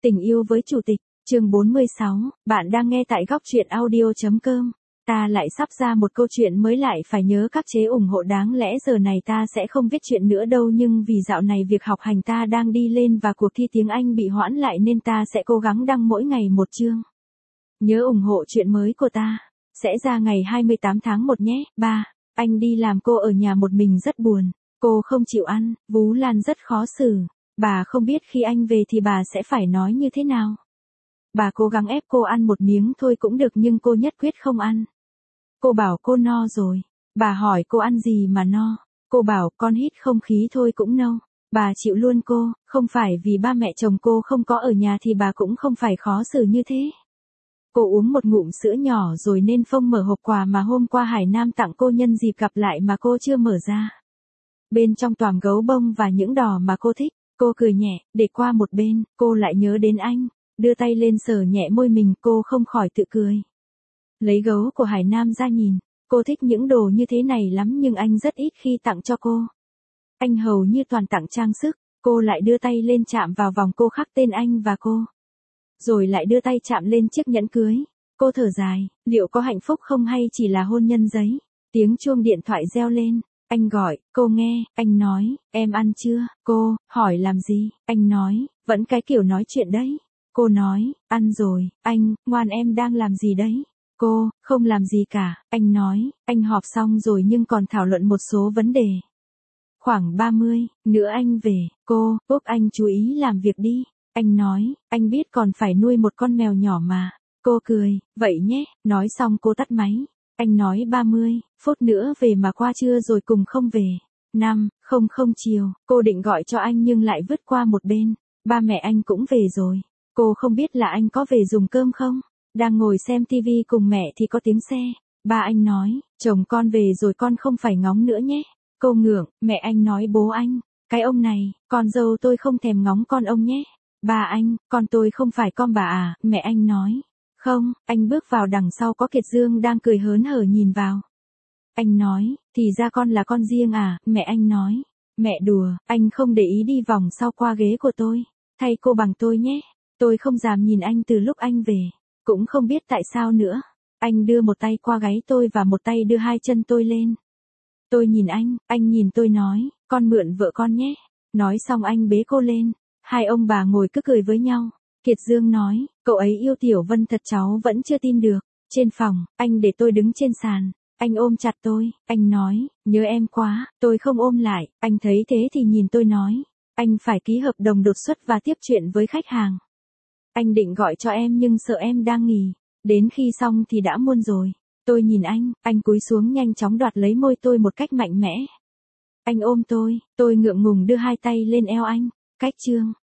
Tình yêu với chủ tịch, chương 46, bạn đang nghe tại góc truyện audio.com. Ta lại sắp ra một câu chuyện mới, lại phải nhớ các chế ủng hộ, đáng lẽ giờ này ta sẽ không viết chuyện nữa đâu, nhưng vì dạo này việc học hành ta đang đi lên và cuộc thi tiếng Anh bị hoãn lại nên ta sẽ cố gắng đăng mỗi ngày một chương. Nhớ ủng hộ chuyện mới của ta, sẽ ra ngày 28 tháng 1 nhé. 3. Anh đi làm, cô ở nhà một mình rất buồn, cô không chịu ăn, Vú Lan rất khó xử. Bà không biết khi anh về thì bà sẽ phải nói như thế nào. Bà cố gắng ép cô ăn một miếng thôi cũng được nhưng cô nhất quyết không ăn. Cô bảo cô no rồi. Bà hỏi cô ăn gì mà no. Cô bảo con hít không khí thôi cũng no. Bà chịu luôn cô, không phải vì ba mẹ chồng cô không có ở nhà thì bà cũng không phải khó xử như thế. Cô uống một ngụm sữa nhỏ rồi nên Phong mở hộp quà mà hôm qua Hải Nam tặng cô nhân dịp gặp lại mà cô chưa mở ra. Bên trong toàn gấu bông và những đò mà cô thích. Cô cười nhẹ, để qua một bên, cô lại nhớ đến anh, đưa tay lên sờ nhẹ môi mình, cô không khỏi tự cười. Lấy gấu của Hải Nam ra nhìn, cô thích những đồ như thế này lắm nhưng anh rất ít khi tặng cho cô. Anh hầu như toàn tặng trang sức, cô lại đưa tay lên chạm vào vòng cô khắc tên anh và cô. Rồi lại đưa tay chạm lên chiếc nhẫn cưới. Cô thở dài, liệu có hạnh phúc không hay chỉ là hôn nhân giấy? Tiếng chuông điện thoại reo lên. Anh gọi, cô nghe, anh nói, em ăn chưa? Cô, hỏi làm gì? Anh nói, vẫn cái kiểu nói chuyện đấy. Cô nói, ăn rồi, anh, ngoan em đang làm gì đấy? Cô, không làm gì cả, anh nói, anh họp xong rồi nhưng còn thảo luận một số vấn đề. Khoảng 30 nữa anh về, cô, Úc anh chú ý làm việc đi. Anh nói, anh biết còn phải nuôi một con mèo nhỏ mà. Cô cười, vậy nhé, nói xong cô tắt máy. Anh nói 30 phút nữa về mà qua trưa rồi cùng không về. 5:00 chiều, cô định gọi cho anh nhưng lại vứt qua một bên. Ba mẹ anh cũng về rồi. Cô không biết là anh có về dùng cơm không? Đang ngồi xem tivi cùng mẹ thì có tiếng xe. Ba anh nói, chồng con về rồi con không phải ngóng nữa nhé. Cô ngượng, mẹ anh nói bố anh, cái ông này, con dâu tôi không thèm ngóng con ông nhé. Ba anh, con tôi không phải con bà à, mẹ anh nói. Không, anh bước vào đằng sau có Kiệt Dương đang cười hớn hở nhìn vào. Anh nói, thì ra con là con riêng à, mẹ anh nói. Mẹ đùa, anh không để ý đi vòng sau qua ghế của tôi. Thay cô bằng tôi nhé. Tôi không dám nhìn anh từ lúc anh về. Cũng không biết tại sao nữa. Anh đưa một tay qua gáy tôi và một tay đưa hai chân tôi lên. Tôi nhìn anh nhìn tôi nói, con mượn vợ con nhé. Nói xong anh bế cô lên. Hai ông bà ngồi cứ cười với nhau. Kiệt Dương nói, cậu ấy yêu Tiểu Vân thật, cháu vẫn chưa tin được. Trên phòng, anh để tôi đứng trên sàn. Anh ôm chặt tôi, anh nói, nhớ em quá, tôi không ôm lại. Anh thấy thế thì nhìn tôi nói, anh phải ký hợp đồng đột xuất và tiếp chuyện với khách hàng. Anh định gọi cho em nhưng sợ em đang nghỉ. Đến khi xong thì đã muộn rồi. Tôi nhìn anh cúi xuống nhanh chóng đoạt lấy môi tôi một cách mạnh mẽ. Anh ôm tôi ngượng ngùng đưa hai tay lên eo anh. Cách chương